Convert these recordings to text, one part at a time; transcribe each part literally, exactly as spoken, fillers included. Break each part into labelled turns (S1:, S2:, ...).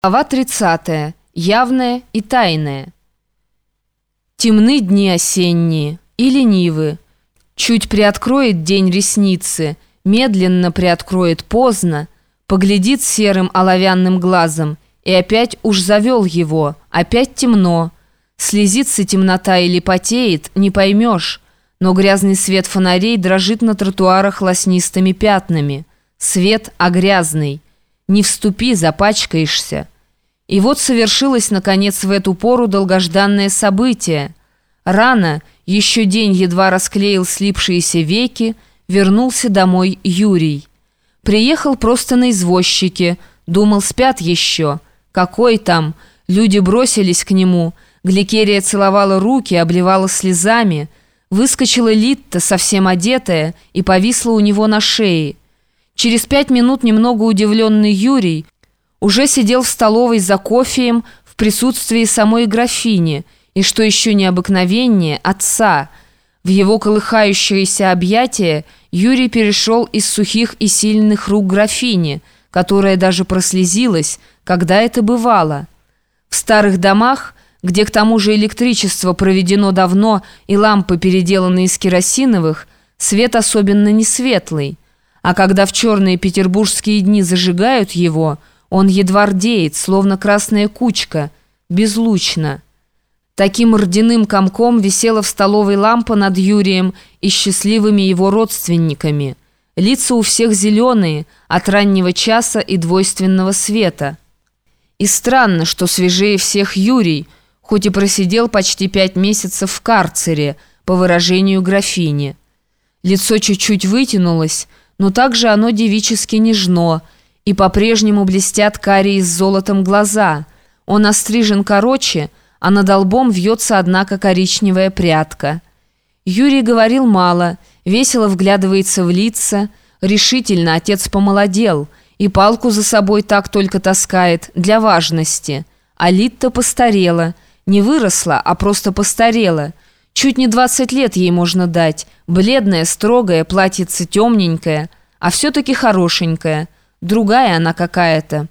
S1: Глава тридцатая. Явное и тайное. Темны дни осенние и ленивы. Чуть приоткроет день ресницы, медленно приоткроет поздно, поглядит серым оловянным глазом, и опять уж завел его, опять темно. Слезится темнота или потеет, не поймешь, но грязный свет фонарей дрожит на тротуарах лоснистыми пятнами. Свет, а грязный. Не вступи, запачкаешься. И вот совершилось, наконец, в эту пору долгожданное событие. Рано, еще день едва расклеил слипшиеся веки, вернулся домой Юрий. Приехал просто на извозчике, думал, спят еще. Какой там? Люди бросились к нему. Гликерия целовала руки, обливала слезами. Выскочила Литта, совсем одетая, и повисла у него на шее. Через пять минут немного удивленный Юрий уже сидел в столовой за кофеем в присутствии самой графини, и, что еще необыкновеннее, отца. В его колыхающееся объятие Юрий перешел из сухих и сильных рук графини, которая даже прослезилась, когда это бывало. В старых домах, где к тому же электричество проведено давно и лампы переделаны из керосиновых, свет особенно не светлый, а когда в черные петербургские дни зажигают его, он едва рдеет, словно красная кучка, безлучно. Таким рдяным комком висела в столовой лампа над Юрием и счастливыми его родственниками. Лица у всех зеленые, от раннего часа и двойственного света. И странно, что свежее всех Юрий, хоть и просидел почти пять месяцев в карцере, по выражению графини. Лицо чуть-чуть вытянулось, но также оно девически нежно, и по-прежнему блестят карие с золотом глаза. Он острижен короче, а над лбом вьется, однако, коричневая прядка. Юрий говорил мало, весело вглядывается в лица. Решительно отец помолодел, и палку за собой так только таскает, для важности. А Литта постарела, не выросла, а просто постарела. Чуть не двадцать лет ей можно дать, бледная, строгая, платьице темненькое, а все-таки хорошенькая. Другая она какая-то.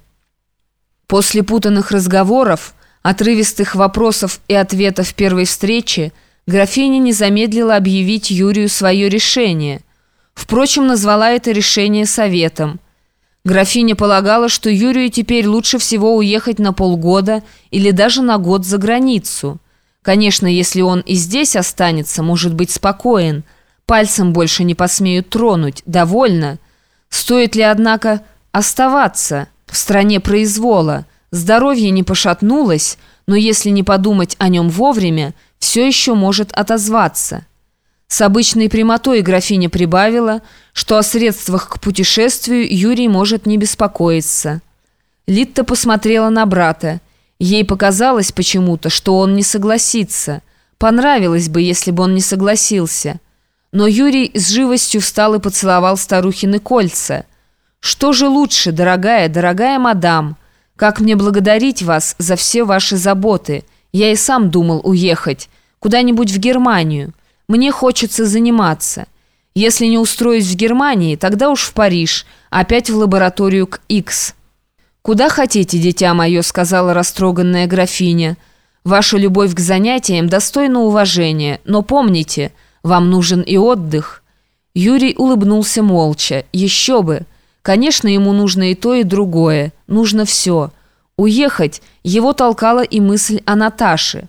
S1: После путанных разговоров, отрывистых вопросов и ответов первой встречи, графиня не замедлила объявить Юрию свое решение. Впрочем, назвала это решение советом. Графиня полагала, что Юрию теперь лучше всего уехать на полгода или даже на год за границу. Конечно, если он и здесь останется, может быть спокоен. Пальцем больше не посмеют тронуть. Довольно. Стоит ли, однако, оставаться в стране произвола? Здоровье не пошатнулось, но если не подумать о нем вовремя, все еще может отозваться. С обычной прямотой графиня прибавила, что о средствах к путешествию Юрий может не беспокоиться. Литта посмотрела на брата. Ей показалось почему-то, что он не согласится. Понравилось бы, если бы он не согласился. Но Юрий с живостью встал и поцеловал старухины кольца. «Что же лучше, дорогая, дорогая мадам? Как мне благодарить вас за все ваши заботы? Я и сам думал уехать. Куда-нибудь в Германию. Мне хочется заниматься. Если не устроюсь в Германии, тогда уж в Париж, опять в лабораторию к Икс». «Куда хотите, дитя мое», — сказала растроганная графиня. «Ваша любовь к занятиям достойна уважения, но помните, вам нужен и отдых». Юрий улыбнулся молча. Еще бы. Конечно, ему нужно и то, и другое. Нужно все. Уехать его толкала и мысль о Наташе.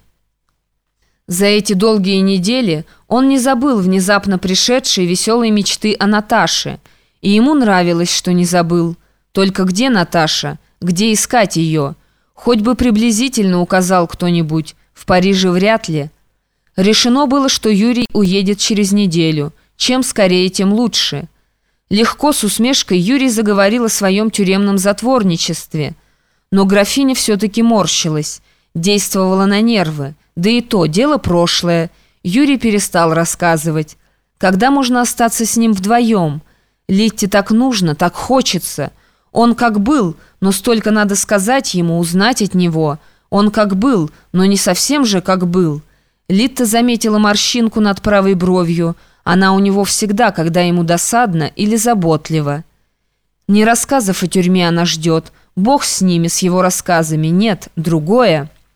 S1: За эти долгие недели он не забыл внезапно пришедшей веселой мечты о Наташе. И ему нравилось, что не забыл. Только где Наташа? Где искать ее? Хоть бы приблизительно указал кто-нибудь. В Париже вряд ли. Решено было, что Юрий уедет через неделю. Чем скорее, тем лучше. Легко, с усмешкой, Юрий заговорил о своем тюремном затворничестве. Но графиня все-таки морщилась, действовала на нервы. Да и то, дело прошлое. Юрий перестал рассказывать. Когда можно остаться с ним вдвоем? Литте так нужно, так хочется. Он как был, но столько надо сказать ему, узнать от него. Он как был, но не совсем же как был. Литта заметила морщинку над правой бровью. Она у него всегда, когда ему досадно или заботливо. Не рассказов о тюрьме она ждет. Бог с ними, с его рассказами, нет, другое.